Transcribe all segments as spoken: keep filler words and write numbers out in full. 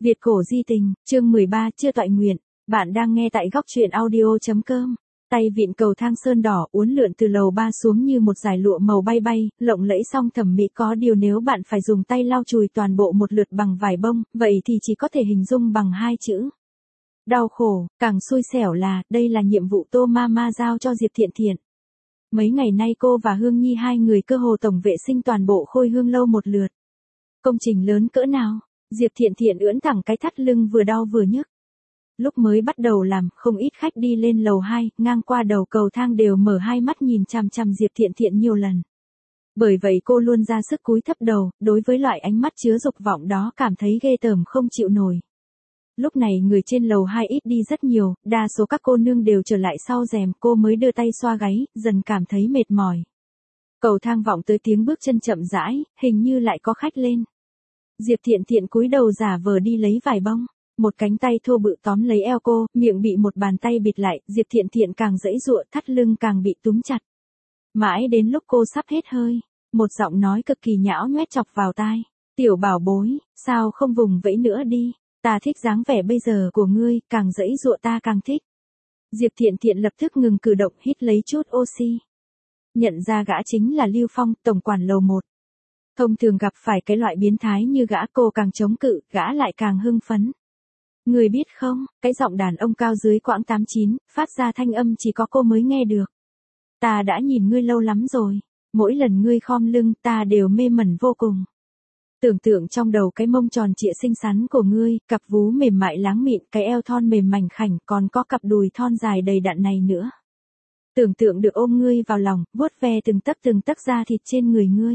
Việt cổ di tình, chương mười ba, chưa toại nguyện. Bạn đang nghe tại góc truyện audio.com. Tay vịn cầu thang sơn đỏ uốn lượn từ lầu ba xuống như một dải lụa màu bay bay, lộng lẫy song thẩm mỹ có điều nếu bạn phải dùng tay lau chùi toàn bộ một lượt bằng vải bông, vậy thì chỉ có thể hình dung bằng hai chữ. Đau khổ, càng xui xẻo là, đây là nhiệm vụ Tô Mama giao cho Diệp Thiện Thiện. Mấy ngày nay cô và Hương Nhi hai người cơ hồ tổng vệ sinh toàn bộ Khôi Hương lâu một lượt. Công trình lớn cỡ nào? Diệp Thiện Thiện ưỡn thẳng cái thắt lưng vừa đau vừa nhức. Lúc mới bắt đầu làm, không ít khách đi lên lầu hai, ngang qua đầu cầu thang đều mở hai mắt nhìn chằm chằm Diệp Thiện Thiện nhiều lần. Bởi vậy cô luôn ra sức cúi thấp đầu, đối với loại ánh mắt chứa dục vọng đó cảm thấy ghê tởm không chịu nổi. Lúc này người trên lầu hai ít đi rất nhiều, đa số các cô nương đều trở lại sau rèm, cô mới đưa tay xoa gáy, dần cảm thấy mệt mỏi. Cầu thang vọng tới tiếng bước chân chậm rãi, hình như lại có khách lên. Diệp Thiện Thiện cúi đầu giả vờ đi lấy vải bông, một cánh tay thô bự tóm lấy eo cô, miệng bị một bàn tay bịt lại, Diệp Thiện Thiện càng giãy giụa, thắt lưng càng bị túm chặt. Mãi đến lúc cô sắp hết hơi, một giọng nói cực kỳ nhão nhoét chọc vào tai. Tiểu bảo bối, sao không vùng vẫy nữa đi, ta thích dáng vẻ bây giờ của ngươi, càng giãy giụa ta càng thích. Diệp Thiện Thiện lập tức ngừng cử động, hít lấy chút oxy. Nhận ra gã chính là Lưu Phong, tổng quản lầu một. Thông thường gặp phải cái loại biến thái như gã, cô càng chống cự, gã lại càng hưng phấn. Người biết không, cái giọng đàn ông cao dưới quãng tám chín, phát ra thanh âm chỉ có cô mới nghe được. Ta đã nhìn ngươi lâu lắm rồi, mỗi lần ngươi khom lưng ta đều mê mẩn vô cùng. Tưởng tượng trong đầu cái mông tròn trịa xinh xắn của ngươi, cặp vú mềm mại láng mịn, cái eo thon mềm mảnh khảnh, còn có cặp đùi thon dài đầy đặn này nữa. Tưởng tượng được ôm ngươi vào lòng, vuốt ve từng tấc từng tấc da thịt trên người ngươi.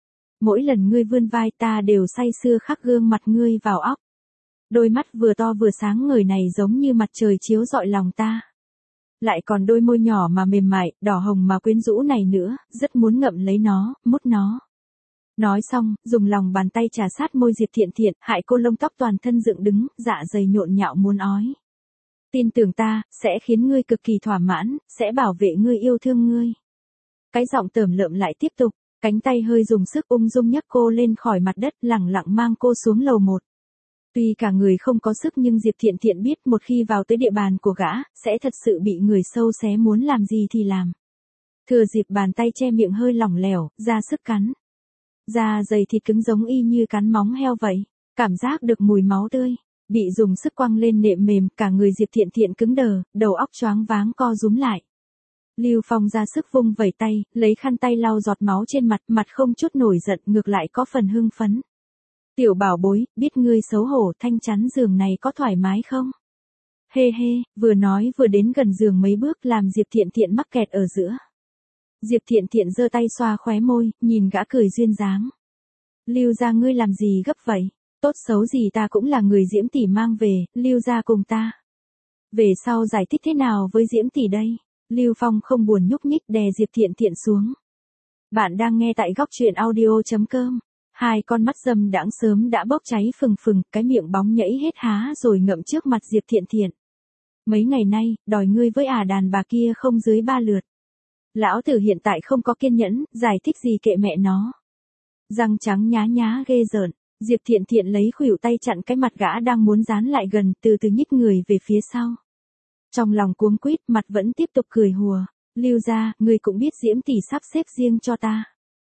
Mỗi lần ngươi vươn vai ta đều say sưa khắc gương mặt ngươi vào óc. Đôi mắt vừa to vừa sáng ngời này giống như mặt trời chiếu rọi lòng ta. Lại còn đôi môi nhỏ mà mềm mại, đỏ hồng mà quyến rũ này nữa, rất muốn ngậm lấy nó, mút nó. Nói xong, dùng lòng bàn tay trà sát môi Diệp Thiện Thiện, hại cô lông tóc toàn thân dựng đứng, dạ dày nhộn nhạo muốn ói. Tin tưởng ta, sẽ khiến ngươi cực kỳ thỏa mãn, sẽ bảo vệ ngươi, yêu thương ngươi. Cái giọng tởm lợm lại tiếp tục, cánh tay hơi dùng sức ung dung nhấc cô lên khỏi mặt đất, lẳng lặng mang cô xuống lầu một. Tuy cả người không có sức nhưng Diệp Thiện Thiện biết một khi vào tới địa bàn của gã, sẽ thật sự bị người sâu xé muốn làm gì thì làm. Thừa dịp bàn tay che miệng hơi lỏng lẻo, ra sức cắn. Da dày thịt cứng giống y như cắn móng heo vậy, cảm giác được mùi máu tươi, bị dùng sức quăng lên nệm mềm, cả người Diệp Thiện Thiện cứng đờ, đầu óc choáng váng co rúm lại. Lưu Phong ra sức vung vẩy tay, lấy khăn tay lau giọt máu trên mặt, mặt không chút nổi giận, ngược lại có phần hưng phấn. Tiểu bảo bối, biết ngươi xấu hổ, thanh chắn giường này có thoải mái không? Hê hê, vừa nói vừa đến gần giường mấy bước làm Diệp Thiện Thiện mắc kẹt ở giữa. Diệp Thiện Thiện giơ tay xoa khóe môi, nhìn gã cười duyên dáng. Lưu gia ngươi làm gì gấp vậy? Tốt xấu gì ta cũng là người Diễm tỷ mang về, Lưu gia cùng ta. Về sau giải thích thế nào với Diễm tỷ đây? Lưu Phong không buồn nhúc nhích đè Diệp Thiện Thiện xuống. Bạn đang nghe tại góc truyện audio.com. Hai con mắt dâm đãng sớm đã bốc cháy phừng phừng, cái miệng bóng nhảy hết há rồi ngậm trước mặt Diệp Thiện Thiện. Mấy ngày nay, đòi ngươi với ả đàn bà kia không dưới ba lượt. Lão tử hiện tại không có kiên nhẫn, giải thích gì kệ mẹ nó. Răng trắng nhá nhá ghê rợn, Diệp Thiện Thiện lấy khuỷu tay chặn cái mặt gã đang muốn dán lại gần, từ từ nhích người về phía sau. Trong lòng cuống quýt, mặt vẫn tiếp tục cười hùa. Lưu gia, ngươi cũng biết Diễm tỷ sắp xếp riêng cho ta.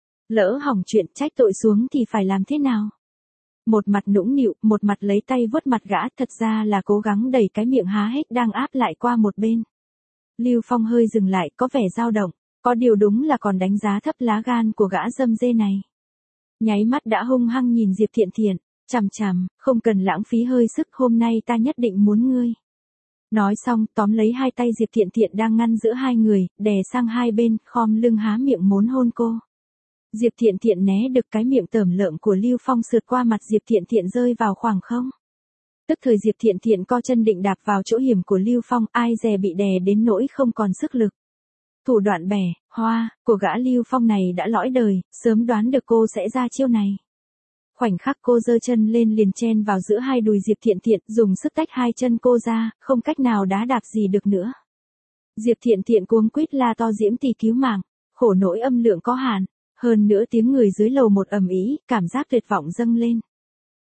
Lỡ hỏng chuyện, trách tội xuống thì phải làm thế nào? Một mặt nũng nịu, một mặt lấy tay vuốt mặt gã, thật ra là cố gắng đẩy cái miệng há hếch đang áp lại qua một bên. Lưu Phong hơi dừng lại, có vẻ dao động, có điều đúng là còn đánh giá thấp lá gan của gã dâm dê này. Nháy mắt đã hung hăng nhìn Diệp Thiện Thiện, chằm chằm, không cần lãng phí hơi sức, hôm nay ta nhất định muốn ngươi. Nói xong, tóm lấy hai tay Diệp Thiện Thiện đang ngăn giữa hai người, đè sang hai bên, khom lưng há miệng muốn hôn cô. Diệp Thiện Thiện né được cái miệng tởm lợm của Lưu Phong sượt qua mặt Diệp Thiện Thiện rơi vào khoảng không. Tức thời Diệp Thiện Thiện co chân định đạp vào chỗ hiểm của Lưu Phong, ai dè bị đè đến nỗi không còn sức lực. Thủ đoạn bẻ, hoa, của gã Lưu Phong này đã lõi đời, sớm đoán được cô sẽ ra chiêu này. Khoảnh khắc cô giơ chân lên liền chen vào giữa hai đùi Diệp Thiện Thiện, dùng sức tách hai chân cô ra, không cách nào đá đạp gì được nữa. Diệp Thiện Thiện cuống quýt la to Diễm tỷ cứu mạng, khổ nỗi âm lượng có hạn, hơn nữa tiếng người dưới lầu một ầm ĩ, cảm giác tuyệt vọng dâng lên.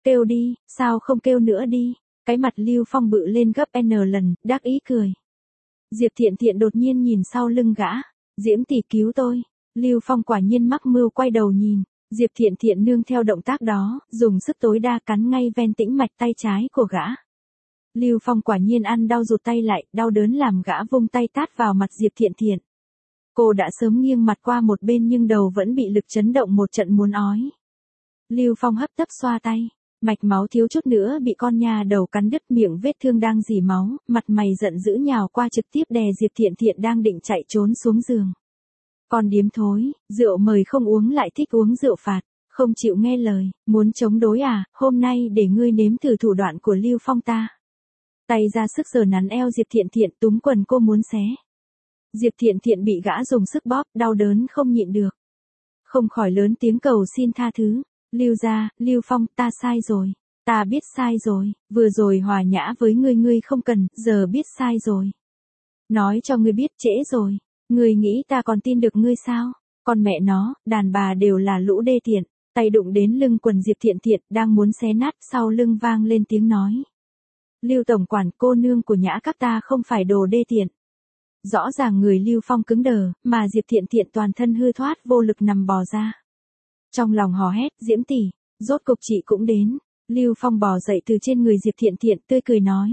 Kêu đi, sao không kêu nữa đi. Cái mặt Lưu Phong bự lên gấp N lần, đắc ý cười. Diệp Thiện Thiện đột nhiên nhìn sau lưng gã. Diễm tỷ cứu tôi. Lưu Phong quả nhiên mắc mưu quay đầu nhìn. Diệp Thiện Thiện nương theo động tác đó, dùng sức tối đa cắn ngay ven tĩnh mạch tay trái của gã. Lưu Phong quả nhiên ăn đau rụt tay lại, đau đớn làm gã vung tay tát vào mặt Diệp Thiện Thiện. Cô đã sớm nghiêng mặt qua một bên nhưng đầu vẫn bị lực chấn động một trận muốn ói. Lưu Phong hấp tấp xoa tay, mạch máu thiếu chút nữa bị con nhà đầu cắn đứt, miệng vết thương đang rỉ máu, mặt mày giận dữ nhào qua trực tiếp đè Diệp Thiện Thiện đang định chạy trốn xuống giường. Con điếm thối, rượu mời không uống lại thích uống rượu phạt, không chịu nghe lời, muốn chống đối à, hôm nay để ngươi nếm thử thủ đoạn của Lưu Phong ta. Tay ra sức sờ nắn eo Diệp Thiện Thiện, túm quần cô muốn xé. Diệp Thiện Thiện bị gã dùng sức bóp, đau đớn không nhịn được. Không khỏi lớn tiếng cầu xin tha thứ. Lưu gia, Lưu Phong, ta sai rồi. Ta biết sai rồi, vừa rồi hòa nhã với ngươi ngươi không cần, giờ biết sai rồi. Nói cho ngươi biết trễ rồi. Ngươi nghĩ ta còn tin được ngươi sao? Con mẹ nó, đàn bà đều là lũ đê tiện. Tay đụng đến lưng quần Diệp Thiện Thiện, đang muốn xé nát, sau lưng vang lên tiếng nói. Lưu tổng quản, cô nương của nhã các ta không phải đồ đê tiện. Rõ ràng người Lưu Phong cứng đờ, mà Diệp Thiện Thiện toàn thân hư thoát vô lực nằm bò ra. Trong lòng hò hét, Diễm tỷ, rốt cục chị cũng đến. Lưu Phong bò dậy từ trên người Diệp Thiện Thiện tươi cười nói.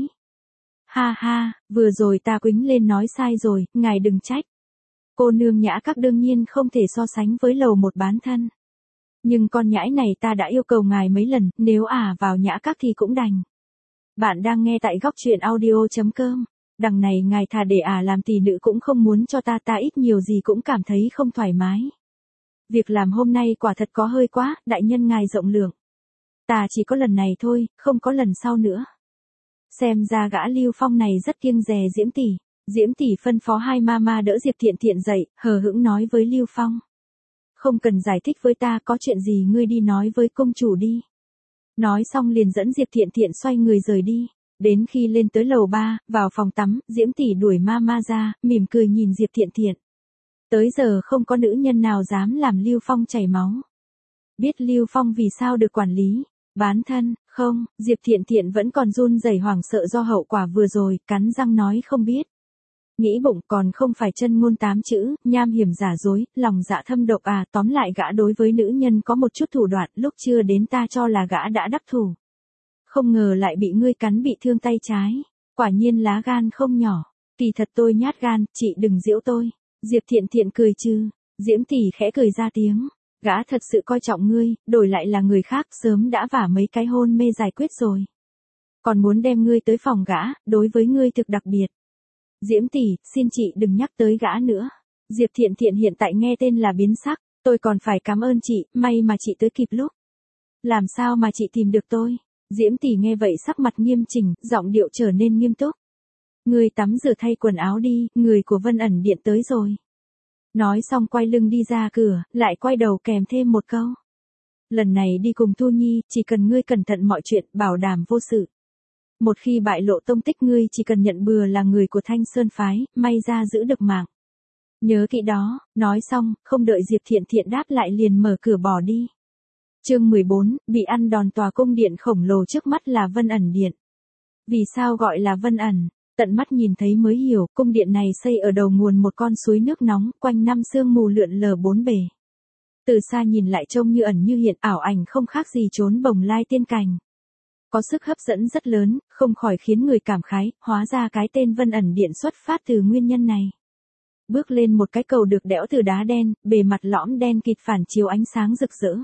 Ha ha, vừa rồi ta quýnh lên nói sai rồi, ngài đừng trách. Cô nương nhã các đương nhiên không thể so sánh với lầu một bán thân. Nhưng con nhãi này ta đã yêu cầu ngài mấy lần, nếu ả vào nhã các thì cũng đành. Bạn đang nghe tại góc truyện audio.com. Đằng này ngài thà để ả làm tỷ nữ cũng không muốn cho ta, ta ít nhiều gì cũng cảm thấy không thoải mái. Việc làm hôm nay quả thật có hơi quá, đại nhân ngài rộng lượng. Ta chỉ có lần này thôi, không có lần sau nữa. Xem ra gã Lưu Phong này rất kiêng dè Diễm tỷ. Diễm tỷ phân phó hai mama đỡ Diệp Thiện Thiện dậy, hờ hững nói với Lưu Phong. Không cần giải thích với ta, có chuyện gì ngươi đi nói với công chủ đi. Nói xong liền dẫn Diệp Thiện Thiện xoay người rời đi. Đến khi lên tới lầu ba, vào phòng tắm, Diễm tỷ đuổi mama ra, mỉm cười nhìn Diệp Thiện Thiện. Tới giờ không có nữ nhân nào dám làm Lưu Phong chảy máu. Biết Lưu Phong vì sao được quản lý, bán thân, không, Diệp Thiện Thiện vẫn còn run rẩy hoảng sợ do hậu quả vừa rồi, cắn răng nói không biết. Nghĩ bụng còn không phải chân ngôn tám chữ, nham hiểm giả dối, lòng dạ thâm độc à, tóm lại gã đối với nữ nhân có một chút thủ đoạn, lúc chưa đến ta cho là gã đã đắc thủ. Không ngờ lại bị ngươi cắn bị thương tay trái, quả nhiên lá gan không nhỏ, kỳ thật tôi nhát gan, chị đừng giễu tôi. Diệp Thiện Thiện cười trừ, Diễm tỷ khẽ cười ra tiếng, gã thật sự coi trọng ngươi, đổi lại là người khác sớm đã vả mấy cái hôn mê giải quyết rồi. Còn muốn đem ngươi tới phòng gã, đối với ngươi thực đặc biệt. Diễm tỷ, xin chị đừng nhắc tới gã nữa. Diệp Thiện Thiện hiện tại nghe tên là biến sắc, tôi còn phải cảm ơn chị, may mà chị tới kịp lúc. Làm sao mà chị tìm được tôi? Diễm tỷ nghe vậy sắc mặt nghiêm chỉnh, giọng điệu trở nên nghiêm túc. Ngươi tắm rửa thay quần áo đi, người của Vân ẩn điện tới rồi. Nói xong quay lưng đi ra cửa, lại quay đầu kèm thêm một câu. Lần này đi cùng Thu Nhi, chỉ cần ngươi cẩn thận mọi chuyện, bảo đảm vô sự. Một khi bại lộ tông tích ngươi chỉ cần nhận bừa là người của Thanh Sơn Phái, may ra giữ được mạng. Nhớ kỹ đó, nói xong, không đợi Diệp Thiện Thiện đáp lại liền mở cửa bỏ đi. Chương mười bốn, bị ăn đòn tòa cung điện khổng lồ trước mắt là Vân ẩn điện. Vì sao gọi là Vân ẩn? Tận mắt nhìn thấy mới hiểu, cung điện này xây ở đầu nguồn một con suối nước nóng, quanh năm sương mù lượn lờ bốn bề. Từ xa nhìn lại trông như ẩn như hiện, ảo ảnh không khác gì trốn bồng lai tiên cảnh. Có sức hấp dẫn rất lớn, không khỏi khiến người cảm khái, hóa ra cái tên Vân ẩn điện xuất phát từ nguyên nhân này. Bước lên một cái cầu được đẽo từ đá đen, bề mặt lõm đen kịt phản chiếu ánh sáng rực rỡ.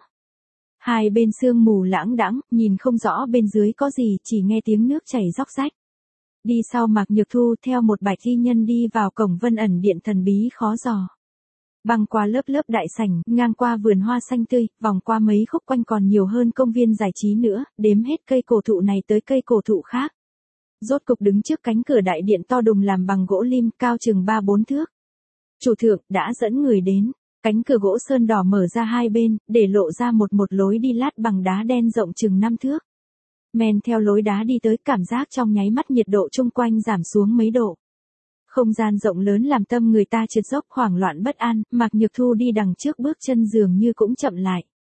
Hai bên sương mù lãng đãng, nhìn không rõ bên dưới có gì, chỉ nghe tiếng nước chảy róc rách. Đi sau Mạc Nhược Thu theo một bạch y nhân đi vào cổng Vân ẩn điện thần bí khó dò. Băng qua lớp lớp đại sảnh, ngang qua vườn hoa xanh tươi, vòng qua mấy khúc quanh còn nhiều hơn công viên giải trí nữa, đếm hết cây cổ thụ này tới cây cổ thụ khác. Rốt cục đứng trước cánh cửa đại điện to đùng làm bằng gỗ lim, cao chừng ba bốn thước. Chủ thượng đã dẫn người đến, cánh cửa gỗ sơn đỏ mở ra hai bên, để lộ ra một một lối đi lát bằng đá đen rộng chừng năm thước. Men theo lối đá đi tới, cảm giác trong nháy mắt nhiệt độ chung quanh giảm xuống mấy độ. Không gian rộng lớn làm tâm người ta trượt dốc hoảng loạn bất an, Mạc Nhược Thu đi đằng trước bước chân dường như cũng chậm lại.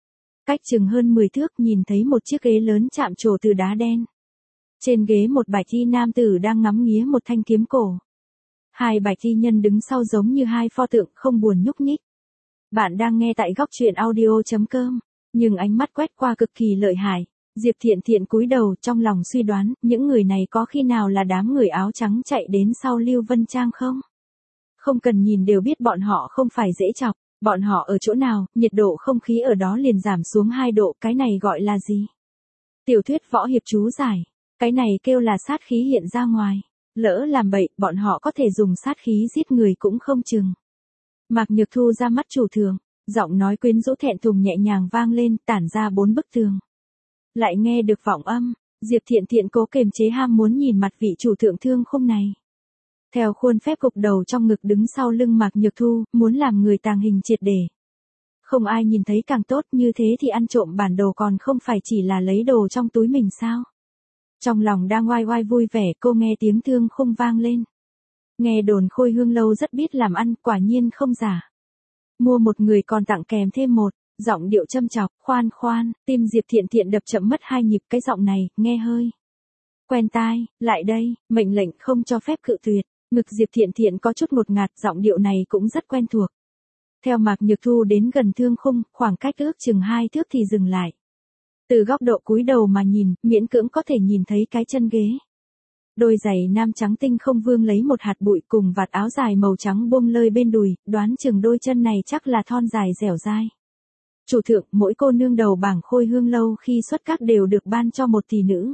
Cách chừng hơn mười thước nhìn thấy một chiếc ghế lớn chạm trổ từ đá đen. Trên ghế một bạch y nam tử đang ngắm nghía một thanh kiếm cổ. Hai bạch y nhân đứng sau giống như hai pho tượng không buồn nhúc nhích. Bạn đang nghe tại góc truyện audio.com, nhưng ánh mắt quét qua cực kỳ lợi hại. Diệp Thiện Thiện cúi đầu trong lòng suy đoán, những người này có khi nào là đám người áo trắng chạy đến sau Lưu Vân Trang không? Không cần nhìn đều biết bọn họ không phải dễ chọc, bọn họ ở chỗ nào, nhiệt độ không khí ở đó liền giảm xuống hai độ, cái này gọi là gì? Tiểu thuyết võ hiệp chú giải, cái này kêu là sát khí hiện ra ngoài, lỡ làm bậy, bọn họ có thể dùng sát khí giết người cũng không chừng. Mạc Nhược Thu ra mắt chủ thượng, giọng nói quyến rũ thẹn thùng nhẹ nhàng vang lên, tản ra bốn bức tường. Lại nghe được vọng âm, Diệp Thiện Thiện cố kềm chế ham muốn nhìn mặt vị chủ thượng Thương Khung này. Theo khuôn phép gục đầu trong ngực đứng sau lưng Mạc Nhược Thu, muốn làm người tàng hình triệt để. Không ai nhìn thấy càng tốt, như thế thì ăn trộm bản đồ còn không phải chỉ là lấy đồ trong túi mình sao? Trong lòng đang oai oai vui vẻ, cô nghe tiếng Thương Khung vang lên. Nghe đồn Khôi Hương Lâu rất biết làm ăn, quả nhiên không giả. Mua một người còn tặng kèm thêm một, giọng điệu châm chọc, khoan khoan, tim Diệp Thiện Thiện đập chậm mất hai nhịp, cái giọng này, nghe hơi quen tai, lại đây, mệnh lệnh không cho phép cự tuyệt. Ngực Diệp Thiện Thiện có chút ngột ngạt, giọng điệu này cũng rất quen thuộc. Theo Mạc Nhược Thu đến gần Thương Khung, khoảng cách ước chừng hai thước thì dừng lại. Từ góc độ cúi đầu mà nhìn, miễn cưỡng có thể nhìn thấy cái chân ghế. Đôi giày nam trắng tinh không vương lấy một hạt bụi cùng vạt áo dài màu trắng buông lơi bên đùi, đoán chừng đôi chân này chắc là thon dài dẻo dai. Chủ thượng, mỗi cô nương đầu bảng Khôi Hương Lâu khi xuất các đều được ban cho một tỷ nữ.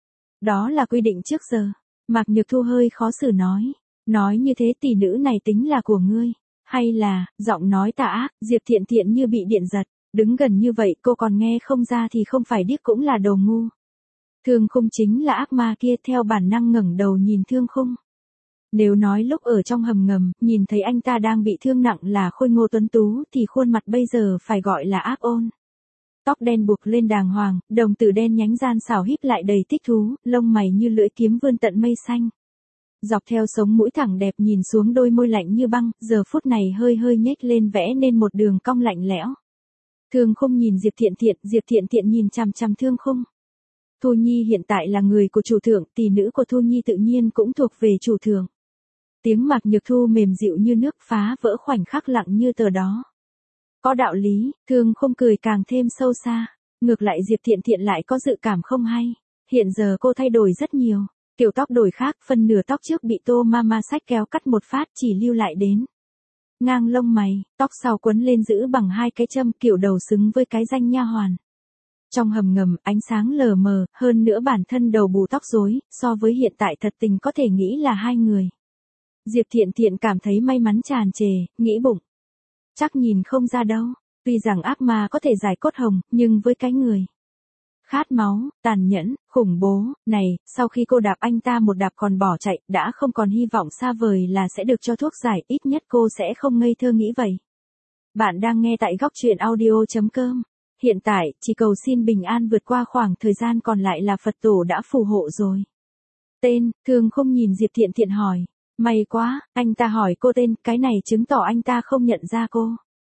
Đó là quy định trước giờ. Mạc Nhược Thu hơi khó xử nói. Nói như thế tỷ nữ này tính là của ngươi, hay là, giọng nói tà ác, Diệp Thiện Thiện như bị điện giật, đứng gần như vậy cô còn nghe không ra thì không phải điếc cũng là đồ ngu. Thương Khung chính là ác ma kia, theo bản năng ngẩng đầu nhìn Thương Khung. Nếu nói lúc ở trong hầm ngầm, nhìn thấy anh ta đang bị thương nặng là khôi ngô tuấn tú thì khuôn mặt bây giờ phải gọi là ác ôn. Tóc đen buộc lên đàng hoàng, đồng tử đen nhánh gian xảo híp lại đầy thích thú, lông mày như lưỡi kiếm vươn tận mây xanh. Dọc theo sống mũi thẳng đẹp nhìn xuống đôi môi lạnh như băng, giờ phút này hơi hơi nhếch lên vẽ nên một đường cong lạnh lẽo. Thương Khung nhìn Diệp Thiện Thiện, Diệp Thiện Thiện nhìn chằm chằm Thương Khung. Thu Nhi hiện tại là người của chủ thượng, tỷ nữ của Thu Nhi tự nhiên cũng thuộc về chủ thượng. Tiếng Mạc Nhược Thu mềm dịu như nước phá vỡ khoảnh khắc lặng như tờ đó. Có đạo lý, Thương Khung cười càng thêm sâu xa. Ngược lại Diệp Thiện Thiện lại có dự cảm không hay. Hiện giờ cô thay đổi rất nhiều. Kiểu tóc đổi khác, phần nửa tóc trước bị Tô Mama xách kéo cắt một phát chỉ lưu lại đến ngang lông mày, tóc sau quấn lên giữ bằng hai cái châm, kiểu đầu xứng với cái danh nha hoàn. Trong hầm ngầm, ánh sáng lờ mờ, hơn nữa bản thân đầu bù tóc rối, so với hiện tại thật tình có thể nghĩ là hai người. Diệp Thiện Thiện cảm thấy may mắn tràn trề, nghĩ bụng. Chắc nhìn không ra đâu, tuy rằng ác ma có thể giải cốt hồng, nhưng với cái người khát máu, tàn nhẫn, khủng bố, này, sau khi cô đạp anh ta một đạp còn bỏ chạy, đã không còn hy vọng xa vời là sẽ được cho thuốc giải, ít nhất cô sẽ không ngây thơ nghĩ vậy. Bạn đang nghe tại góc truyện audio.com. Hiện tại, chỉ cầu xin bình an vượt qua khoảng thời gian còn lại là Phật tổ đã phù hộ rồi. Tên, Thương Khung nhìn Diệp Thiện Thiện hỏi. May quá, anh ta hỏi cô tên, cái này chứng tỏ anh ta không nhận ra cô.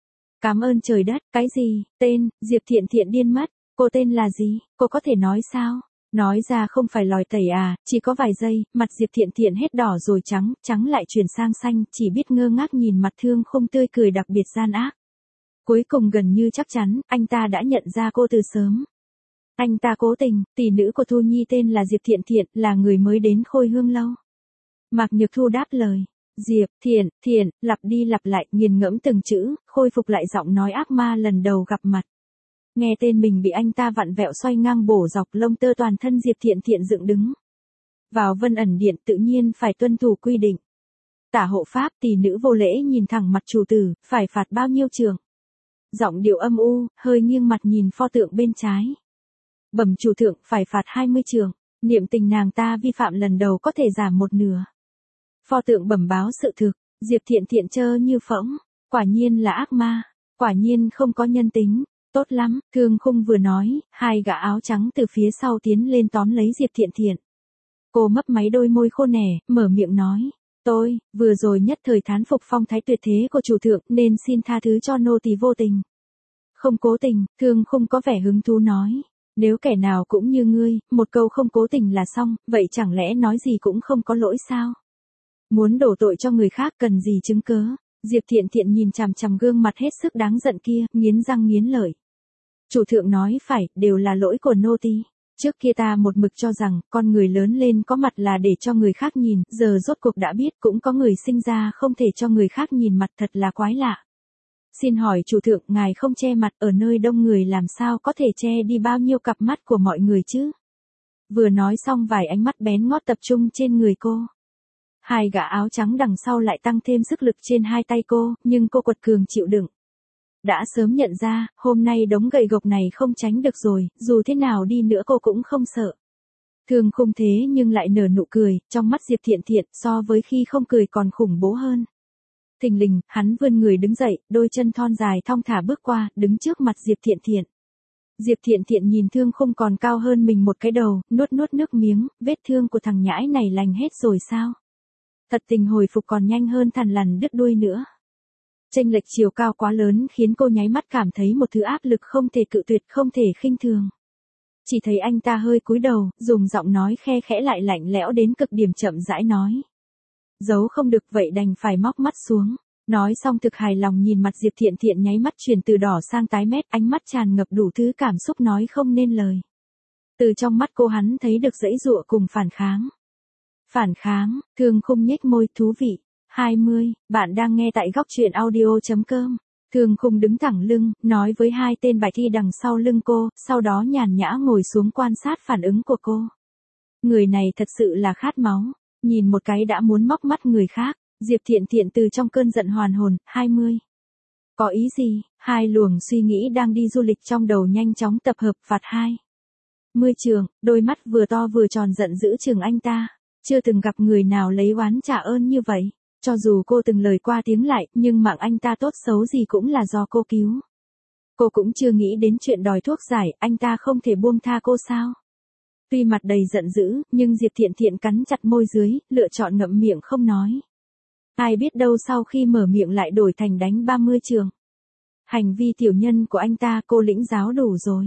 Cảm ơn trời đất, cái gì, tên, Diệp Thiện Thiện điên mất. Cô tên là gì, cô có thể nói sao? Nói ra không phải lòi tẩy à, chỉ có vài giây, mặt Diệp Thiện Thiện hết đỏ rồi trắng, trắng lại chuyển sang xanh, chỉ biết ngơ ngác nhìn mặt Thương Khung tươi cười đặc biệt gian ác. Cuối cùng gần như chắc chắn, anh ta đã nhận ra cô từ sớm. Anh ta cố tình, tỷ nữ của Thu Nhi tên là Diệp Thiện Thiện, là người mới đến Khôi Hương Lâu. Mạc Nhược Thu đáp lời. Diệp, Thiện, Thiện, lặp đi lặp lại, nghiền ngẫm từng chữ, khôi phục lại giọng nói ác ma lần đầu gặp mặt. Nghe tên mình bị anh ta vặn vẹo xoay ngang bổ dọc, lông tơ toàn thân Diệp Thiện Thiện dựng đứng. Vào Vân Ẩn Điện tự nhiên phải tuân thủ quy định. Tả hộ pháp, tỷ nữ vô lễ nhìn thẳng mặt chủ tử, phải phạt bao nhiêu trường. Giọng điệu âm u, hơi nghiêng mặt nhìn pho tượng bên trái. Bẩm chủ thượng, phải phạt hai mươi trường, niệm tình nàng ta vi phạm lần đầu có thể giảm một nửa. Pho tượng bẩm báo sự thực, Diệp Thiện Thiện trơ như phỗng, quả nhiên là ác ma, quả nhiên không có nhân tính. Tốt lắm, Thương Khung vừa nói, hai gã áo trắng từ phía sau tiến lên tóm lấy Diệp Thiện Thiện. Cô mấp máy đôi môi khô nẻ, mở miệng nói. Tôi, vừa rồi nhất thời thán phục phong thái tuyệt thế của chủ thượng nên xin tha thứ cho nô tỳ vô tình. Không cố tình, Thương Khung có vẻ hứng thú nói. Nếu kẻ nào cũng như ngươi, một câu không cố tình là xong, vậy chẳng lẽ nói gì cũng không có lỗi sao? Muốn đổ tội cho người khác cần gì chứng cớ? Diệp Thiện Thiện nhìn chằm chằm gương mặt hết sức đáng giận kia, nghiến răng nghiến lợi. Chủ thượng nói phải, đều là lỗi của nô tỳ. Trước kia ta một mực cho rằng, con người lớn lên có mặt là để cho người khác nhìn, giờ rốt cuộc đã biết cũng có người sinh ra không thể cho người khác nhìn mặt, thật là quái lạ. Xin hỏi chủ thượng, ngài không che mặt ở nơi đông người làm sao có thể che đi bao nhiêu cặp mắt của mọi người chứ? Vừa nói xong vài ánh mắt bén ngót tập trung trên người cô. Hai gã áo trắng đằng sau lại tăng thêm sức lực trên hai tay cô, nhưng cô quật cường chịu đựng. Đã sớm nhận ra, hôm nay đống gậy gộc này không tránh được rồi, dù thế nào đi nữa cô cũng không sợ. Thương Khung thế nhưng lại nở nụ cười, trong mắt Diệp Thiện Thiện so với khi không cười còn khủng bố hơn. Thình lình, hắn vươn người đứng dậy, đôi chân thon dài thong thả bước qua, đứng trước mặt Diệp Thiện Thiện. Diệp Thiện Thiện nhìn Thương Khung còn cao hơn mình một cái đầu, nuốt nuốt nước miếng, vết thương của thằng nhãi này lành hết rồi sao? Thật tình hồi phục còn nhanh hơn thằn lằn đứt đuôi nữa. Chênh lệch chiều cao quá lớn khiến cô nháy mắt cảm thấy một thứ áp lực không thể cự tuyệt, không thể khinh thường. Chỉ thấy anh ta hơi cúi đầu, dùng giọng nói khe khẽ lại lạnh lẽo đến cực điểm chậm rãi nói. Giấu không được vậy đành phải móc mắt xuống. Nói xong thực hài lòng nhìn mặt Diệp Thiện Thiện nháy mắt chuyển từ đỏ sang tái mét, ánh mắt tràn ngập đủ thứ cảm xúc nói không nên lời. Từ trong mắt cô hắn thấy được dãy dụa cùng phản kháng. Phản kháng, Thương Khung nhếch môi thú vị. hai mươi, bạn đang nghe tại góc truyện audio chấm com. Thương Khung đứng thẳng lưng, nói với hai tên bài thi đằng sau lưng cô, sau đó nhàn nhã ngồi xuống quan sát phản ứng của cô. Người này thật sự là khát máu, nhìn một cái đã muốn móc mắt người khác. Diệp Thiện Thiện từ trong cơn giận hoàn hồn. hai mươi. Có ý gì? Hai luồng suy nghĩ đang đi du lịch trong đầu nhanh chóng tập hợp. Phạt hai mươi trường, đôi mắt vừa to vừa tròn giận dữ chừng anh ta. Chưa từng gặp người nào lấy oán trả ơn như vậy. Cho dù cô từng lời qua tiếng lại, nhưng mạng anh ta tốt xấu gì cũng là do cô cứu. Cô cũng chưa nghĩ đến chuyện đòi thuốc giải, anh ta không thể buông tha cô sao? Tuy mặt đầy giận dữ, nhưng Diệp Thiện Thiện cắn chặt môi dưới, lựa chọn ngậm miệng không nói. Ai biết đâu sau khi mở miệng lại đổi thành đánh ba mươi trường. Hành vi tiểu nhân của anh ta cô lĩnh giáo đủ rồi.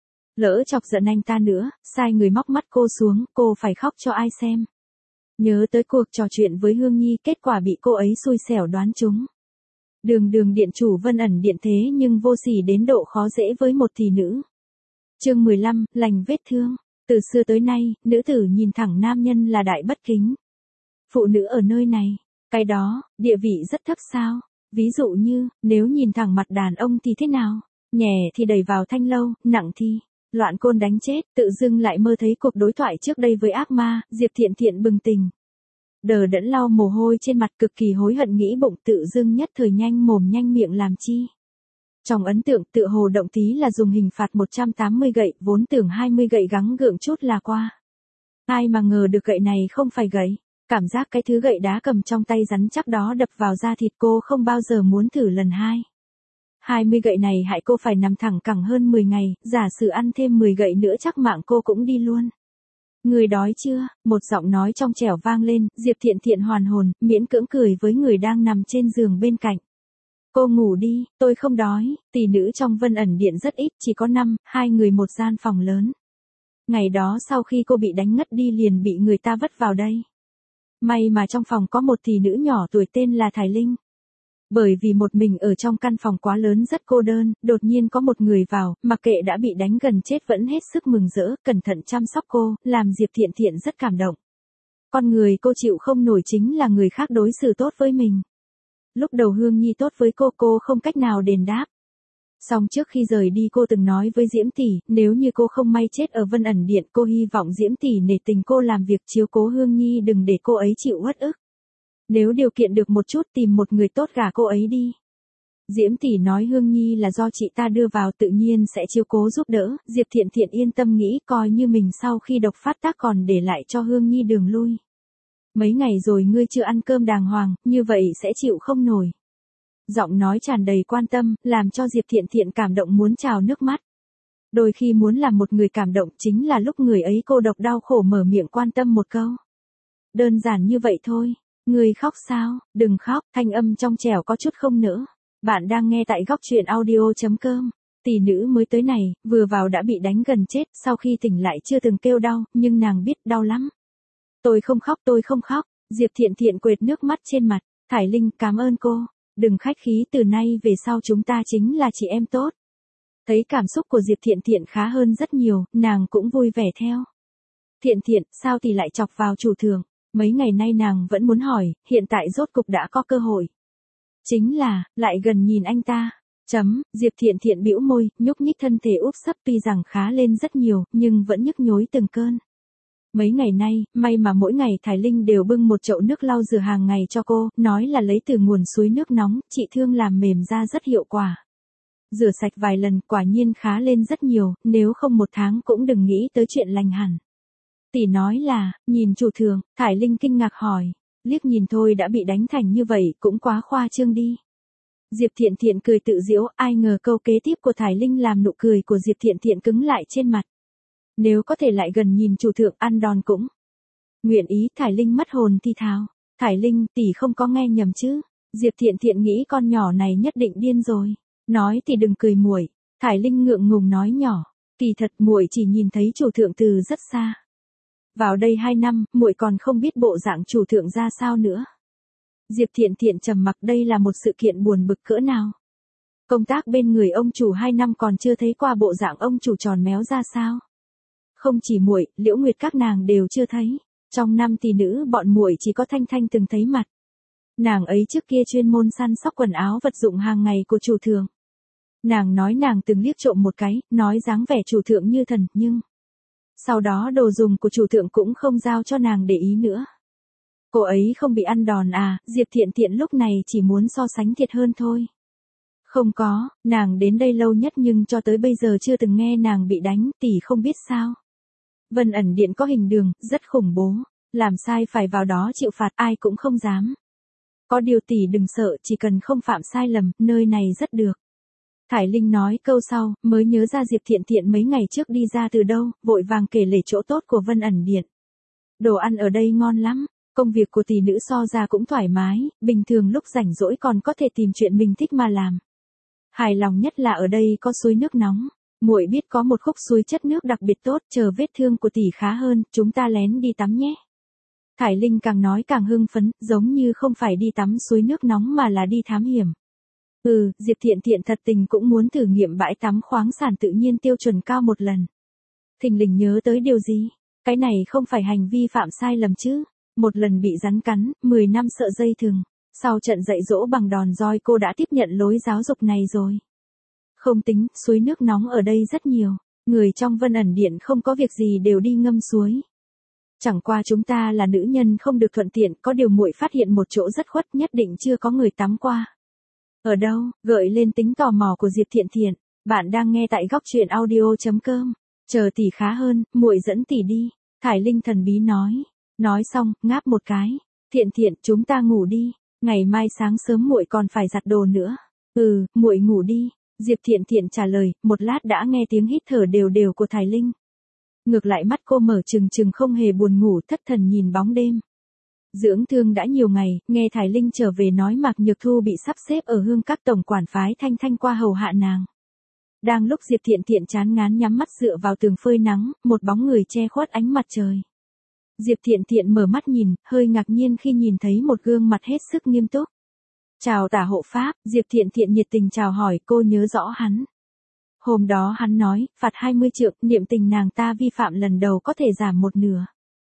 Lỡ chọc giận anh ta nữa, sai người móc mắt cô xuống, cô phải khóc cho ai xem. Nhớ tới cuộc trò chuyện với Hương Nhi, kết quả bị cô ấy xui xẻo đoán trúng. Đường đường điện chủ Vân Ẩn Điện thế nhưng vô sỉ đến độ khó dễ với một thị nữ. Chương mười lăm, lành vết thương. Từ xưa tới nay, nữ tử nhìn thẳng nam nhân là đại bất kính. Phụ nữ ở nơi này, cái đó, địa vị rất thấp sao? Ví dụ như, nếu nhìn thẳng mặt đàn ông thì thế nào? Nhẹ thì đẩy vào thanh lâu, nặng thì loạn côn đánh chết. Tự dưng lại mơ thấy cuộc đối thoại trước đây với ác ma. Diệp Thiện Thiện bừng tỉnh. Đờ đẫn lau mồ hôi trên mặt, cực kỳ hối hận, nghĩ bụng tự dưng nhất thời nhanh mồm nhanh miệng làm chi. Trong ấn tượng tự hồ động tí là dùng hình phạt một trăm tám mươi gậy, vốn tưởng hai mươi gậy gắng gượng chút là qua. Ai mà ngờ được gậy này không phải gậy. Cảm giác cái thứ gậy đá cầm trong tay rắn chắc đó đập vào da thịt cô không bao giờ muốn thử lần hai. hai mươi gậy này hại cô phải nằm thẳng cẳng hơn mười ngày, giả sử ăn thêm mười gậy nữa chắc mạng cô cũng đi luôn. Người đói chưa? Một giọng nói trong trẻo vang lên, Diệp Thiện Thiện hoàn hồn, miễn cưỡng cười với người đang nằm trên giường bên cạnh. Cô ngủ đi, tôi không đói. Tỷ nữ trong Vân Ẩn Điện rất ít, chỉ có năm, hai người một gian phòng lớn. Ngày đó sau khi cô bị đánh ngất đi liền bị người ta vất vào đây. May mà trong phòng có một tỷ nữ nhỏ tuổi tên là Thái Linh. Bởi vì một mình ở trong căn phòng quá lớn rất cô đơn, đột nhiên có một người vào, mặc kệ đã bị đánh gần chết vẫn hết sức mừng rỡ, cẩn thận chăm sóc cô, làm Diệp Thiện Thiện rất cảm động. Con người cô chịu không nổi chính là người khác đối xử tốt với mình. Lúc đầu Hương Nhi tốt với cô, cô không cách nào đền đáp. Song trước khi rời đi cô từng nói với Diễm tỷ, nếu như cô không may chết ở Vân Ẩn Điện, cô hy vọng Diễm tỷ nể tình cô làm việc chiếu cố Hương Nhi, đừng để cô ấy chịu uất ức. Nếu điều kiện được một chút tìm một người tốt gả cô ấy đi. Diễm tỷ nói Hương Nhi là do chị ta đưa vào, tự nhiên sẽ chiếu cố giúp đỡ. Diệp Thiện Thiện yên tâm nghĩ coi như mình sau khi độc phát tác còn để lại cho Hương Nhi đường lui. Mấy ngày rồi ngươi chưa ăn cơm đàng hoàng, như vậy sẽ chịu không nổi. Giọng nói tràn đầy quan tâm, làm cho Diệp Thiện Thiện cảm động muốn trào nước mắt. Đôi khi muốn làm một người cảm động chính là lúc người ấy cô độc đau khổ mở miệng quan tâm một câu. Đơn giản như vậy thôi. Ngươi khóc sao? Đừng khóc, thanh âm trong trẻo có chút không nỡ. Bạn đang nghe tại góc truyện audio chấm com. Tỷ nữ mới tới này, vừa vào đã bị đánh gần chết, sau khi tỉnh lại chưa từng kêu đau, nhưng nàng biết đau lắm. Tôi không khóc, tôi không khóc. Diệp Thiện Thiện quệt nước mắt trên mặt. Thải Linh, cảm ơn cô. Đừng khách khí, từ nay về sau chúng ta chính là chị em tốt. Thấy cảm xúc của Diệp Thiện Thiện khá hơn rất nhiều, nàng cũng vui vẻ theo. Thiện Thiện, sao tỷ lại chọc vào chủ thượng? Mấy ngày nay nàng vẫn muốn hỏi, hiện tại rốt cục đã có cơ hội. Chính là, lại gần nhìn anh ta. Chấm, Diệp Thiện Thiện bĩu môi, nhúc nhích thân thể úp sấp tuy rằng khá lên rất nhiều, nhưng vẫn nhức nhối từng cơn. Mấy ngày nay, may mà mỗi ngày Thải Linh đều bưng một chậu nước lau rửa hàng ngày cho cô, nói là lấy từ nguồn suối nước nóng, trị thương làm mềm da rất hiệu quả. Rửa sạch vài lần, quả nhiên khá lên rất nhiều, nếu không một tháng cũng đừng nghĩ tới chuyện lành hẳn. Tỷ nói là, nhìn chủ thường, Thải Linh kinh ngạc hỏi, liếc nhìn thôi đã bị đánh thành như vậy, cũng quá khoa trương đi. Diệp Thiện Thiện cười tự giễu, ai ngờ câu kế tiếp của Thải Linh làm nụ cười của Diệp Thiện Thiện cứng lại trên mặt. Nếu có thể lại gần nhìn chủ thượng ăn đòn cũng. Nguyện ý. Thải Linh mất hồn thi thào. Thải Linh, tỷ không có nghe nhầm chứ. Diệp Thiện Thiện nghĩ con nhỏ này nhất định điên rồi. Nói thì đừng cười muội. Thải Linh ngượng ngùng nói nhỏ. Kỳ thật muội chỉ nhìn thấy chủ thượng từ rất xa. Vào đây hai năm, muội còn không biết bộ dạng chủ thượng ra sao nữa. Diệp Thiện Thiện trầm mặc, đây là một sự kiện buồn bực cỡ nào. Công tác bên người ông chủ hai năm còn chưa thấy qua bộ dạng ông chủ tròn méo ra sao. Không chỉ muội, Liễu Nguyệt các nàng đều chưa thấy. Trong năm tỷ nữ bọn muội chỉ có Thanh Thanh từng thấy mặt. Nàng ấy trước kia chuyên môn săn sóc quần áo vật dụng hàng ngày của chủ thượng. Nàng nói nàng từng liếc trộm một cái, nói dáng vẻ chủ thượng như thần, nhưng sau đó đồ dùng của chủ thượng cũng không giao cho nàng để ý nữa. Cô ấy không bị ăn đòn à? Diệp Thiện Thiện lúc này chỉ muốn so sánh thiệt hơn thôi. Không có, nàng đến đây lâu nhất nhưng cho tới bây giờ chưa từng nghe nàng bị đánh, tỷ không biết sao. Vân ẩn điện có hình đường, rất khủng bố. Làm sai phải vào đó chịu phạt, ai cũng không dám. Có điều tỷ đừng sợ, chỉ cần không phạm sai lầm, nơi này rất được. Thải Linh nói câu sau, mới nhớ ra Diệp Thiện Thiện mấy ngày trước đi ra từ đâu, vội vàng kể lể chỗ tốt của Vân ẩn điện. Đồ ăn ở đây ngon lắm, công việc của tỷ nữ so ra cũng thoải mái, bình thường lúc rảnh rỗi còn có thể tìm chuyện mình thích mà làm. Hài lòng nhất là ở đây có suối nước nóng. Muội biết có một khúc suối chất nước đặc biệt tốt, chờ vết thương của tỷ khá hơn, chúng ta lén đi tắm nhé. Thải Linh càng nói càng hưng phấn, giống như không phải đi tắm suối nước nóng mà là đi thám hiểm. Ừ, Diệp Thiện Thiện thật tình cũng muốn thử nghiệm bãi tắm khoáng sản tự nhiên tiêu chuẩn cao một lần. Thình lình nhớ tới điều gì? Cái này không phải hành vi phạm sai lầm chứ? Một lần bị rắn cắn, mười năm sợ dây thừng. Sau trận dạy dỗ bằng đòn roi cô đã tiếp nhận lối giáo dục này rồi. Không tính, suối nước nóng ở đây rất nhiều. Người trong Vân ẩn điện không có việc gì đều đi ngâm suối. Chẳng qua chúng ta là nữ nhân không được thuận tiện, có điều muội phát hiện một chỗ rất khuất, nhất định chưa có người tắm qua. Ở đâu? Gợi lên tính tò mò của Diệp Thiện Thiện. Bạn đang nghe tại góc truyện audio chấm com. Chờ tỷ khá hơn, muội dẫn tỷ đi. Thải Linh thần bí nói. Nói xong, ngáp một cái. Thiện Thiện, chúng ta ngủ đi. Ngày mai sáng sớm muội còn phải giặt đồ nữa. Ừ, muội ngủ đi. Diệp Thiện Thiện trả lời, một lát đã nghe tiếng hít thở đều đều của Thải Linh. Ngược lại mắt cô mở trừng trừng không hề buồn ngủ, thất thần nhìn bóng đêm. Dưỡng thương đã nhiều ngày, nghe Thải Linh trở về nói Mạc Nhược Thu bị sắp xếp ở Hương Các tổng quản phái Thanh Thanh qua hầu hạ nàng. Đang lúc Diệp Thiện Thiện chán ngán nhắm mắt dựa vào tường phơi nắng, một bóng người che khuất ánh mặt trời. Diệp Thiện Thiện mở mắt nhìn, hơi ngạc nhiên khi nhìn thấy một gương mặt hết sức nghiêm túc. Chào tả hộ pháp, Diệp Thiện Thiện nhiệt tình chào hỏi, cô nhớ rõ hắn. Hôm đó hắn nói, phạt hai mươi trượng, niệm tình nàng ta vi phạm lần đầu có thể giảm một nửa.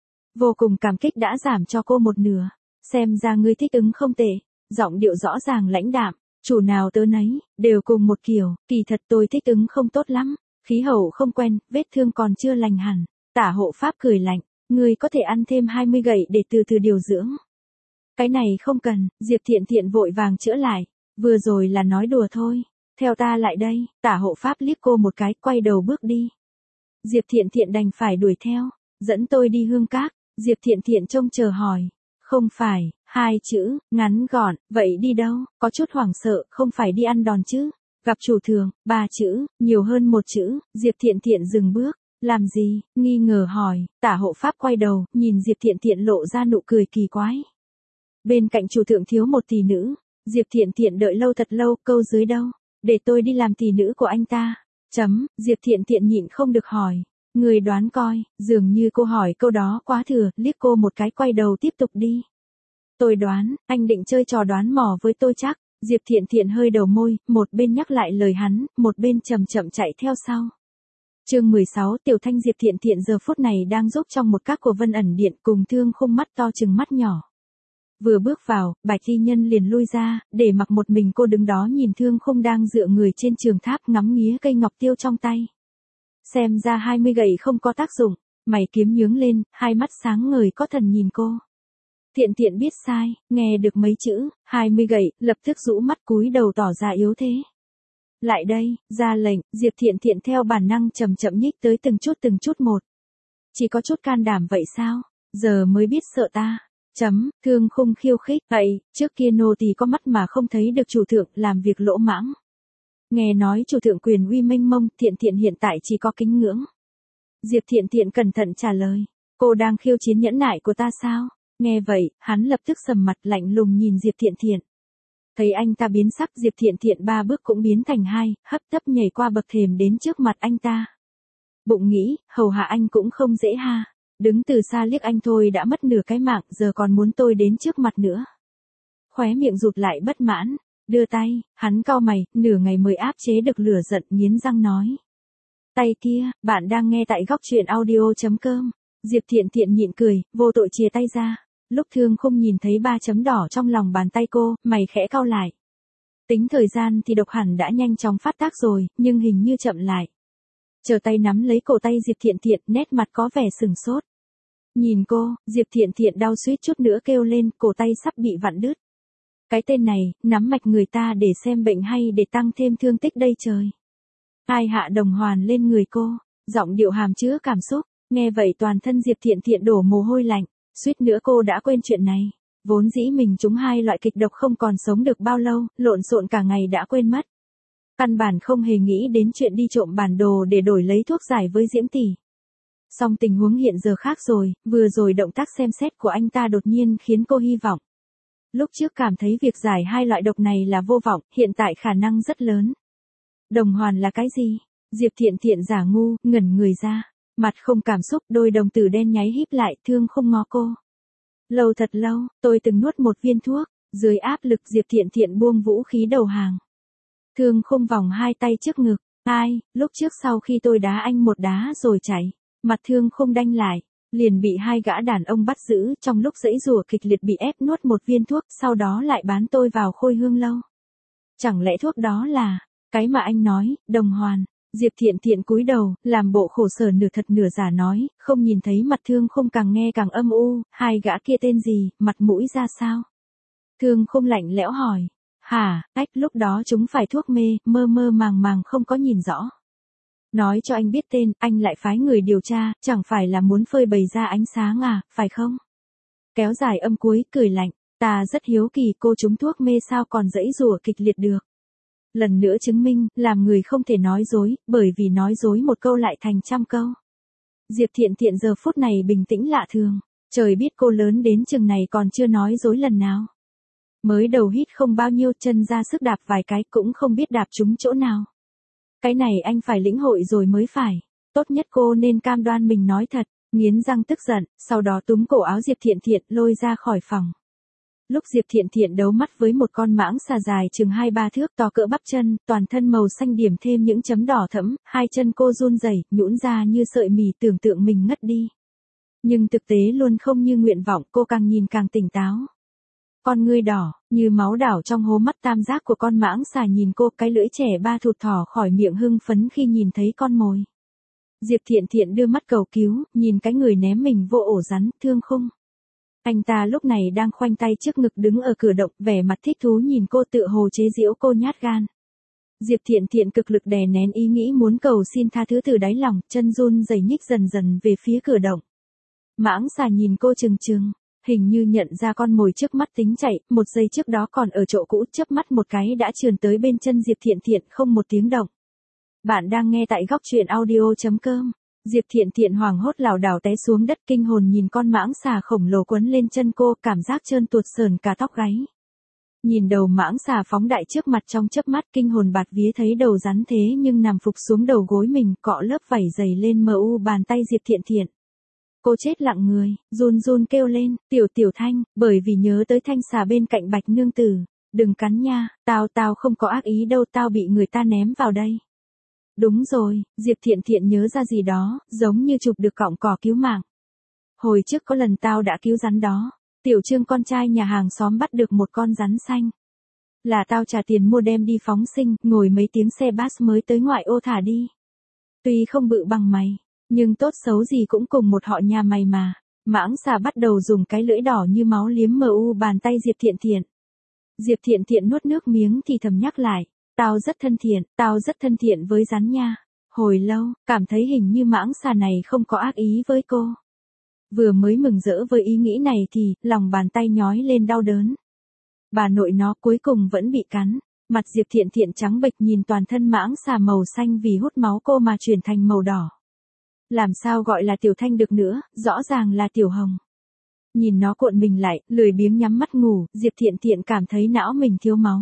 Vô cùng cảm kích đã giảm cho cô một nửa. Xem ra ngươi thích ứng không tệ. Giọng điệu rõ ràng lãnh đạm, chủ nào tớ nấy, đều cùng một kiểu, kỳ thật tôi thích ứng không tốt lắm. Khí hậu không quen, vết thương còn chưa lành hẳn. Tả hộ pháp cười lạnh, ngươi có thể ăn thêm hai mươi gậy để từ từ điều dưỡng. Cái này không cần, Diệp Thiện Thiện vội vàng chữa lại. Vừa rồi là nói đùa thôi. Theo ta lại đây, tả hộ pháp liếc cô một cái, quay đầu bước đi. Diệp Thiện Thiện đành phải đuổi theo. Dẫn tôi đi Hương Các. Diệp Thiện Thiện trông chờ hỏi. Không phải, hai chữ, ngắn gọn, vậy đi đâu? Có chút hoảng sợ, không phải đi ăn đòn chứ? Gặp chủ thường, ba chữ, nhiều hơn một chữ. Diệp Thiện Thiện dừng bước. Làm gì? Nghi ngờ hỏi. Tả hộ pháp quay đầu, nhìn Diệp Thiện Thiện lộ ra nụ cười kỳ quái. Bên cạnh chủ thượng thiếu một tỷ nữ. Diệp Thiện Thiện đợi lâu thật lâu, câu dưới đâu? Để tôi đi làm tỷ nữ của anh ta. Chấm, Diệp Thiện Thiện nhịn không được hỏi. Người đoán coi, dường như cô hỏi câu đó quá thừa, liếc cô một cái quay đầu tiếp tục đi. Tôi đoán, anh định chơi trò đoán mò với tôi chắc. Diệp Thiện Thiện hơi đầu môi, một bên nhắc lại lời hắn, một bên chậm chậm chạy theo sau. Chương mười sáu, Tiểu Thanh. Diệp Thiện Thiện giờ phút này đang giúp trong một các của Vân ẩn điện cùng Thương Khung mắt to chừng mắt nhỏ. Vừa bước vào, Bạch Y Nhân liền lui ra, để mặc một mình cô đứng đó nhìn Thương Khung đang dựa người trên trường tháp ngắm nghía cây ngọc tiêu trong tay. Xem ra hai mươi gậy không có tác dụng, mày kiếm nhướng lên, hai mắt sáng ngời có thần nhìn cô. Thiện Thiện biết sai, nghe được mấy chữ, hai mươi gậy, lập tức rũ mắt cúi đầu tỏ ra yếu thế. Lại đây, ra lệnh, Diệp Thiện Thiện theo bản năng chậm chậm nhích tới từng chút từng chút một. Chỉ có chút can đảm vậy sao, giờ mới biết sợ ta. Chấm, Thương Khung khiêu khích, vậy, trước kia nô tỳ có mắt mà không thấy được chủ thượng làm việc lỗ mãng. Nghe nói chủ thượng quyền uy mênh mông, Thiện Thiện hiện tại chỉ có kính ngưỡng. Diệp Thiện Thiện cẩn thận trả lời, cô đang khiêu chiến nhẫn nại của ta sao? Nghe vậy, hắn lập tức sầm mặt lạnh lùng nhìn Diệp Thiện Thiện. Thấy anh ta biến sắc, Diệp Thiện Thiện ba bước cũng biến thành hai, hấp tấp nhảy qua bậc thềm đến trước mặt anh ta. Bụng nghĩ, hầu hạ anh cũng không dễ ha. Đứng từ xa liếc anh thôi đã mất nửa cái mạng, giờ còn muốn tôi đến trước mặt nữa. Khóe miệng rụt lại bất mãn, đưa tay, hắn cau mày, nửa ngày mới áp chế được lửa giận, nghiến răng nói. Tay kia, bạn đang nghe tại góc truyện audio chấm com. Diệp Thiện Thiện nhịn cười, vô tội chìa tay ra. Lúc Thương Khung nhìn thấy ba chấm đỏ trong lòng bàn tay cô, mày khẽ cau lại. Tính thời gian thì độc hẳn đã nhanh chóng phát tác rồi, nhưng hình như chậm lại. Chờ tay nắm lấy cổ tay Diệp Thiện Thiện, nét mặt có vẻ sừng sốt. Nhìn cô, Diệp Thiện Thiện đau suýt chút nữa kêu lên, cổ tay sắp bị vặn đứt. Cái tên này, nắm mạch người ta để xem bệnh hay để tăng thêm thương tích đây trời. Ai hạ đồng hoàn lên người cô, giọng điệu hàm chứa cảm xúc, nghe vậy toàn thân Diệp Thiện Thiện đổ mồ hôi lạnh, suýt nữa cô đã quên chuyện này. Vốn dĩ mình trúng hai loại kịch độc không còn sống được bao lâu, lộn xộn cả ngày đã quên mất. Căn bản không hề nghĩ đến chuyện đi trộm bản đồ để đổi lấy thuốc giải với Diễm tỷ. Song tình huống hiện giờ khác rồi, vừa rồi động tác xem xét của anh ta đột nhiên khiến cô hy vọng. Lúc trước cảm thấy việc giải hai loại độc này là vô vọng, hiện tại khả năng rất lớn. Đồng hoàn là cái gì? Diệp Thiện Thiện giả ngu, ngẩn người ra. Mặt không cảm xúc, đôi đồng tử đen nháy híp lại, Thương Khung ngó cô. Lâu thật lâu, tôi từng nuốt một viên thuốc, dưới áp lực Diệp Thiện Thiện buông vũ khí đầu hàng. Thương Khung vòng hai tay trước ngực, ai, lúc trước sau khi tôi đá anh một đá rồi chạy, mặt Thương Khung đanh lại, liền bị hai gã đàn ông bắt giữ, trong lúc giãy giụa kịch liệt bị ép nuốt một viên thuốc, sau đó lại bán tôi vào Khôi Hương lâu. Chẳng lẽ thuốc đó là cái mà anh nói, đồng hoàn? Diệp Thiện Thiện cúi đầu, làm bộ khổ sở nửa thật nửa giả nói, không nhìn thấy mặt Thương Khung càng nghe càng âm u, hai gã kia tên gì, mặt mũi ra sao? Thương Khung lạnh lẽo hỏi, hả, ách lúc đó chúng phải thuốc mê, mơ mơ màng màng không có nhìn rõ. Nói cho anh biết tên, anh lại phái người điều tra, chẳng phải là muốn phơi bày ra ánh sáng à, phải không? Kéo dài âm cuối, cười lạnh, ta rất hiếu kỳ cô trúng thuốc mê sao còn giãy giụa kịch liệt được. Lần nữa chứng minh, làm người không thể nói dối, bởi vì nói dối một câu lại thành trăm câu. Diệp Thiện Thiện giờ phút này bình tĩnh lạ thường, trời biết cô lớn đến chừng này còn chưa nói dối lần nào. Mới đầu hít không bao nhiêu, chân ra sức đạp vài cái cũng không biết đạp trúng chỗ nào. Cái này anh phải lĩnh hội rồi mới phải, tốt nhất cô nên cam đoan mình nói thật, nghiến răng tức giận, sau đó túm cổ áo Diệp Thiện Thiện lôi ra khỏi phòng. Lúc Diệp Thiện Thiện đấu mắt với một con mãng xà dài chừng hai ba thước to cỡ bắp chân, toàn thân màu xanh điểm thêm những chấm đỏ thẫm, hai chân cô run rẩy, nhũn ra như sợi mì, tưởng tượng mình ngất đi. Nhưng thực tế luôn không như nguyện vọng, cô càng nhìn càng tỉnh táo. Con ngươi đỏ, như máu đảo trong hố mắt tam giác của con mãng xà nhìn cô, cái lưỡi trẻ ba thụt thỏ khỏi miệng hưng phấn khi nhìn thấy con mồi. Diệp Thiện Thiện đưa mắt cầu cứu, nhìn cái người ném mình vô ổ rắn, Thương Khung. Anh ta lúc này đang khoanh tay trước ngực đứng ở cửa động, vẻ mặt thích thú nhìn cô, tựa hồ chế giễu cô nhát gan. Diệp Thiện Thiện cực lực đè nén ý nghĩ muốn cầu xin tha thứ từ đáy lòng, chân run rẩy nhích dần dần về phía cửa động. Mãng xà nhìn cô trừng trừng, hình như nhận ra con mồi trước mắt tính chạy, một giây trước đó còn ở chỗ cũ, chớp mắt một cái đã trườn tới bên chân Diệp Thiện Thiện, không một tiếng động. Bạn đang nghe tại góc truyện audio chấm com. Diệp Thiện Thiện hoảng hốt lảo đảo té xuống đất, kinh hồn nhìn con mãng xà khổng lồ quấn lên chân cô, cảm giác trơn tuột sờn cả tóc gáy. Nhìn đầu mãng xà phóng đại trước mặt trong chớp mắt kinh hồn bạt vía thấy đầu rắn thế nhưng nằm phục xuống đầu gối mình cọ lớp vảy dày lên mờ u bàn tay Diệp Thiện Thiện. Cô chết lặng người, run run kêu lên, tiểu tiểu Thanh, bởi vì nhớ tới Thanh xà bên cạnh Bạch nương tử. Đừng cắn nha, tao tao không có ác ý đâu, tao bị người ta ném vào đây. Đúng rồi, Diệp Thiện Thiện nhớ ra gì đó, giống như chụp được cọng cỏ cứu mạng. Hồi trước có lần tao đã cứu rắn đó. Tiểu Trương con trai nhà hàng xóm bắt được một con rắn xanh. Là tao trả tiền mua đem đi phóng sinh, ngồi mấy tiếng xe bus mới tới ngoại ô thả đi. Tuy không bự bằng mày, nhưng tốt xấu gì cũng cùng một họ nhà mày mà. Mãng xà bắt đầu dùng cái lưỡi đỏ như máu liếm mờ u bàn tay Diệp Thiện Thiện. Diệp Thiện Thiện nuốt nước miếng thì thầm nhắc lại, tao rất thân thiện, tao rất thân thiện với rắn nha. Hồi lâu, cảm thấy hình như mãng xà này không có ác ý với cô. Vừa mới mừng rỡ với ý nghĩ này thì, lòng bàn tay nhói lên đau đớn. Bà nội nó cuối cùng vẫn bị cắn. Mặt Diệp Thiện Thiện trắng bệch nhìn toàn thân mãng xà màu xanh vì hút máu cô mà chuyển thành màu đỏ. Làm sao gọi là Tiểu Thanh được nữa, rõ ràng là Tiểu Hồng. Nhìn nó cuộn mình lại, lười biếng nhắm mắt ngủ, Diệp Thiện Thiện cảm thấy não mình thiếu máu.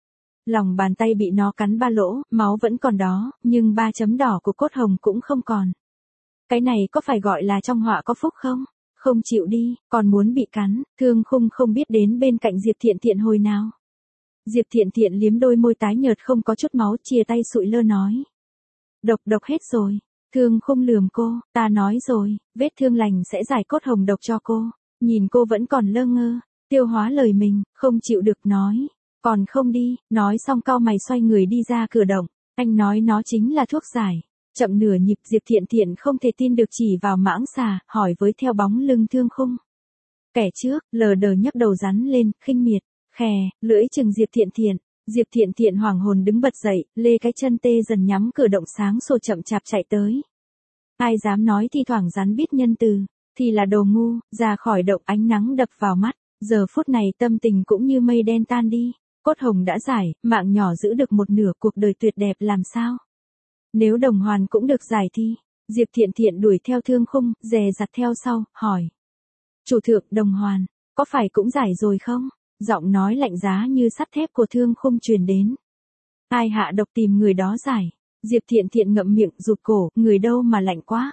Lòng bàn tay bị nó cắn ba lỗ, máu vẫn còn đó, nhưng ba chấm đỏ của cốt hồng cũng không còn. Cái này có phải gọi là trong họa có phúc không? Không chịu đi, còn muốn bị cắn, Thương Khung không biết đến bên cạnh Diệp Thiện Thiện hồi nào. Diệp Thiện Thiện liếm đôi môi tái nhợt không có chút máu, chìa tay sụi lơ nói. Độc độc hết rồi. Thương Khung lườm cô, ta nói rồi, vết thương lành sẽ giải cốt hồng độc cho cô. Nhìn cô vẫn còn lơ ngơ, tiêu hóa lời mình, không chịu được nói. Còn không đi, nói xong cau mày xoay người đi ra cửa động. Anh nói nó chính là thuốc giải. Chậm nửa nhịp Diệp Thiện Thiện không thể tin được chỉ vào mãng xà, hỏi với theo bóng lưng Thương Khung. Kẻ trước, lờ đờ nhấc đầu rắn lên, khinh miệt, khè, lưỡi chừng Diệp Thiện Thiện. Diệp Thiện Thiện hoảng hồn đứng bật dậy, lê cái chân tê dần nhắm cửa động sáng sổ chậm chạp chạy tới. Ai dám nói thi thoảng rắn biết nhân từ, thì là đồ ngu, ra khỏi động ánh nắng đập vào mắt, giờ phút này tâm tình cũng như mây đen tan đi. Cốt hồng đã giải, mạng nhỏ giữ được một nửa, cuộc đời tuyệt đẹp làm sao? Nếu đồng hoàn cũng được giải thì, Diệp Thiện Thiện đuổi theo Thương Khung, dè dặt theo sau, hỏi. Chủ thượng, đồng hoàn, có phải cũng giải rồi không? Giọng nói lạnh giá như sắt thép của Thương Khung truyền đến. Ai hạ độc tìm người đó giải. Diệp Thiện Thiện ngậm miệng rụt cổ, người đâu mà lạnh quá.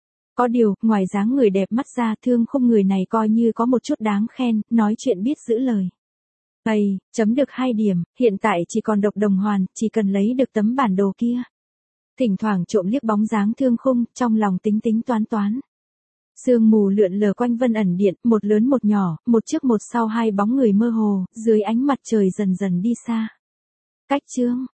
Có điều, ngoài dáng người đẹp mắt ra, Thương Khung người này coi như có một chút đáng khen, nói chuyện biết giữ lời. Ây, chấm được hai điểm, hiện tại chỉ còn độc đồng hoàn, chỉ cần lấy được tấm bản đồ kia. Thỉnh thoảng trộm liếc bóng dáng Thương Khung, trong lòng tính tính toán toán. Sương mù lượn lờ quanh vân ẩn điện, một lớn một nhỏ, một trước một sau hai bóng người mơ hồ, dưới ánh mặt trời dần dần đi xa. Cách chương